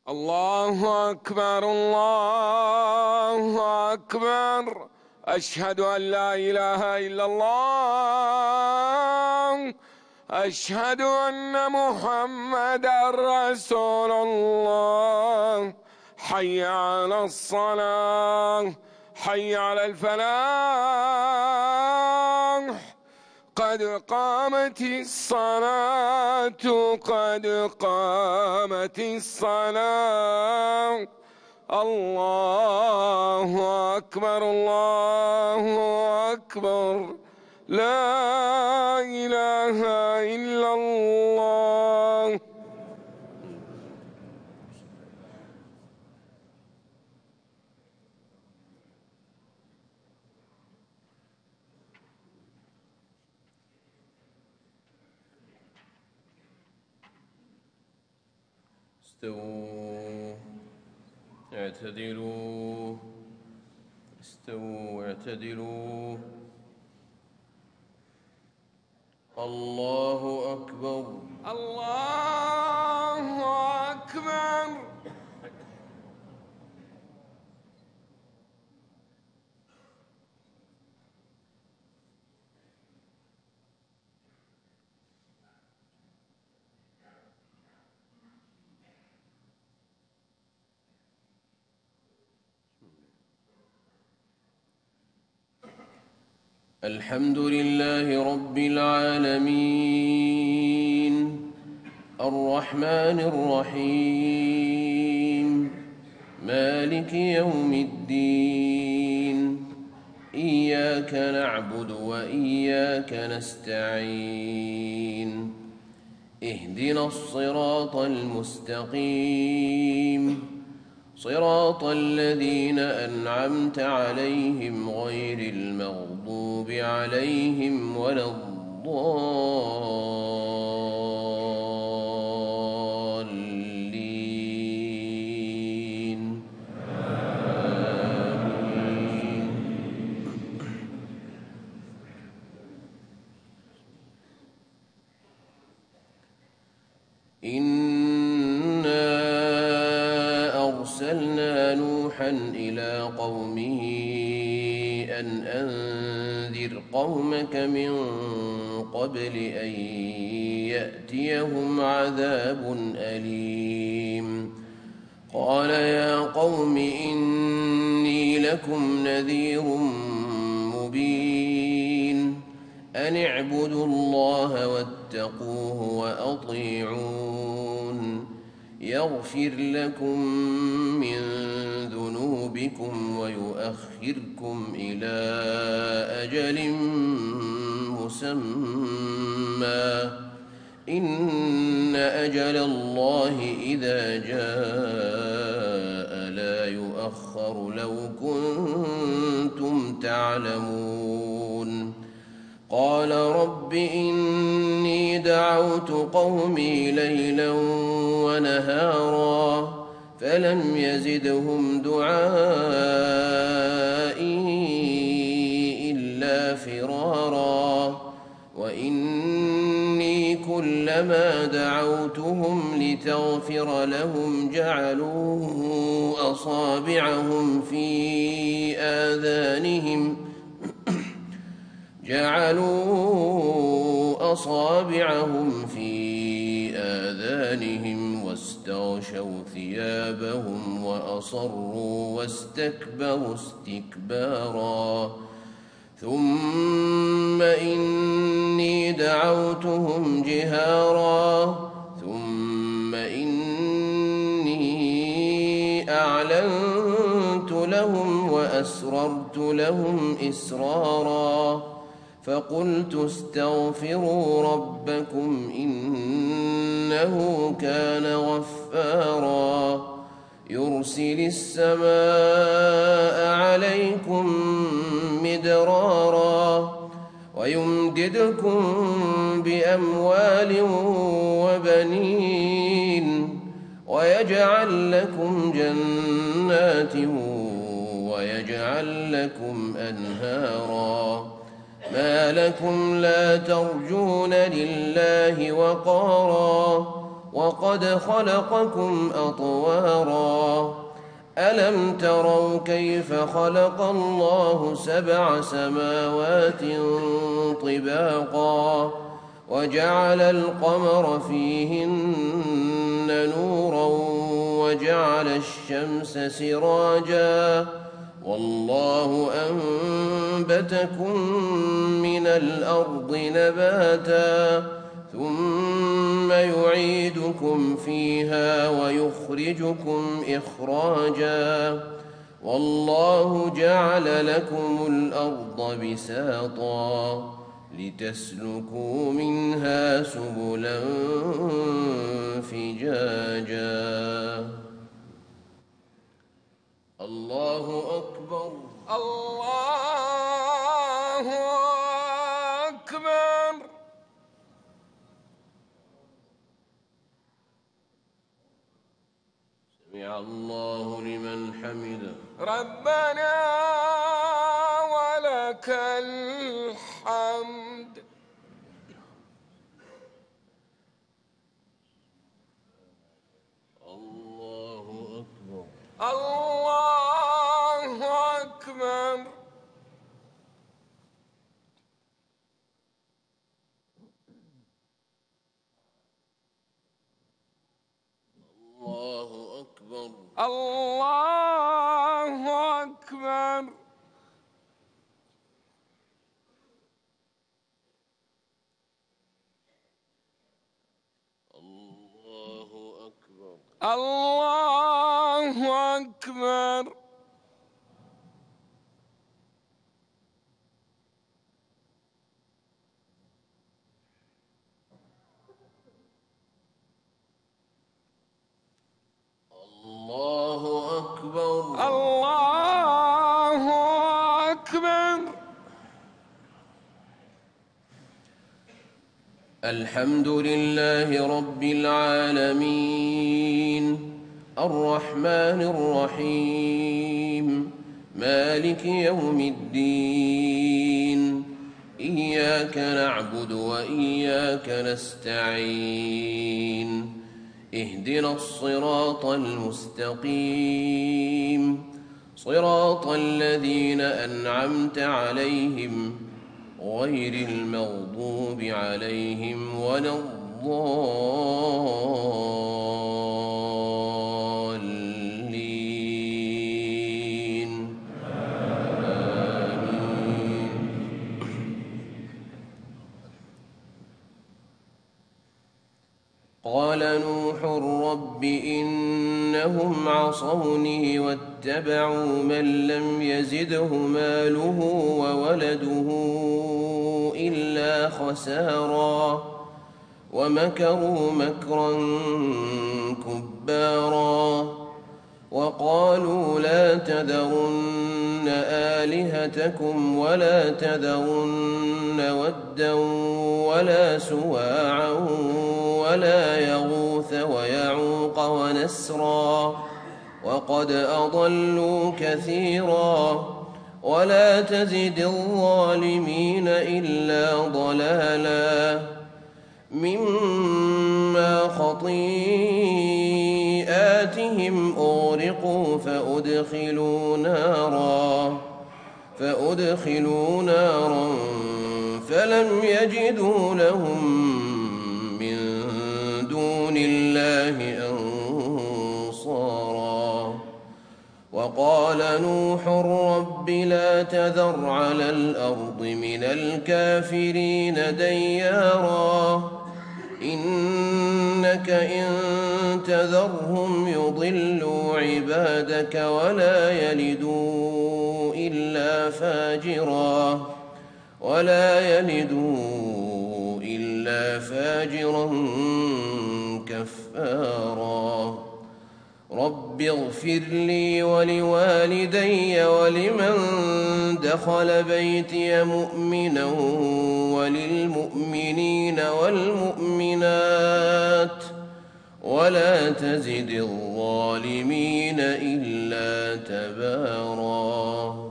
الله أكبر الله أكبر. أشهد أن لا إله إلا الله. أشهد أن محمدًا رسول الله. حي على الصلاة، حي على الفلاح. قد قامت الصلاة، قد قامت الصلاة. الله أكبر الله أكبر. لا إله إلا الله. استووا اعتدلوا، استووا اعتدلوا. الله أكبر الله أكبر. الحمد لله رب العالمين، الرحمن الرحيم، مالك يوم الدين. إياك نعبد وإياك نستعين. اهدنا الصراط المستقيم، صراط الذين أنعمت عليهم غير المغضوب عليهم ولا الضالين. آمين. إنا أرسلنا نوحا إلى قومه أن أنذر قومك من قبل أن يأتيهم عذاب أليم. قال يا قوم إني لكم نذير مبين. أن اعبدوا الله واتقوه وأطيعون. يغفر لكم من ذنوبكم ويؤخركم إلى أجل مسمى. إن أجل الله إذا جاء لا يؤخر لو كنتم تعلمون. قال رب إني دعوت قومي ليلا ونهارا فلم يزدهم دعائي إلا فرارا. وإني كلما دعوتهم لتغفر لهم جعلوا أصابعهم في آذانهم واستغشوا ثيابهم وأصروا واستكبروا استكبارا. ثم إني دعوتهم جهارا ثم إني أعلنت لهم وأسررت لهم إسرارا. فقلت استغفروا ربكم إنه كان غفارا. يرسل السماء عليكم مدرارا ويمددكم بأموال وبنين ويجعل لكم جنات ويجعل لكم أنهارا. ما لكم لا ترجون لله وقارا وقد خلقكم أطوارا ألم تروا كيف خلق الله 7 سماوات طباقا وجعل القمر فيهن نورا وجعل الشمس سراجا والله أنبتكم من الأرض نباتا ثم يعيدكم فيها ويخرجكم إخراجا والله جعل لكم الأرض بساطا لتسلكوا منها سبلا فجاجا الله أكبر الله أكبر سمع الله لمن حمده ربنا ولك الحمد الله أكبر الله أكبر الله أكبر الله أكبر الله أكبر الله أكبر الله أكبر الله أكبر الحمد لله رب العالمين الرحمن الرحيم مالك يوم الدين إياك نعبد وإياك نستعين اهدنا الصراط المستقيم صراط الذين أنعمت عليهم غير المغضوب عليهم ولا الضالين آمين. قال نوح رب إنهم عصوني واتبعوا من لم يزده ماله وولده إلا خسارا ومكروا مكرا كبارا وقالوا لا تذرن آلهتكم ولا تذرن ودا ولا سواعا ولا يغوث ويعوق ونسرا وقد أضلوا كثيرا ولا تزد الظالمين إلا ضلالا مما خطيئاتهم أغرقوا فأدخلوا نارا فلم يجدوا لهم من دون الله أنصارا وقال نوح رب لا تذر على الأرض من الكافرين ديارا إنك إن تذرهم يضلوا عبادك ولا يلدوا إلا فاجرا كفارا رب اغفر لي ولوالدي ولمن دخل بيتي مؤمنا وللمؤمنين والمؤمنات ولا تزد الظالمين إلا تبارا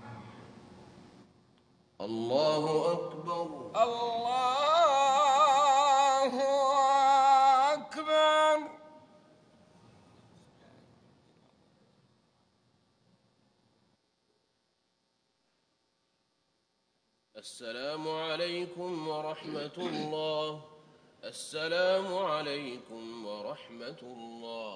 الله أكبر الله أكبر السلام عليكم ورحمة الله. السلام عليكم ورحمة الله.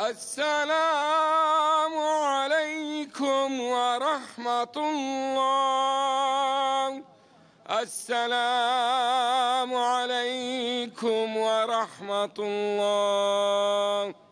السلام عليكم ورحمة الله. السلام عليكم ورحمة الله.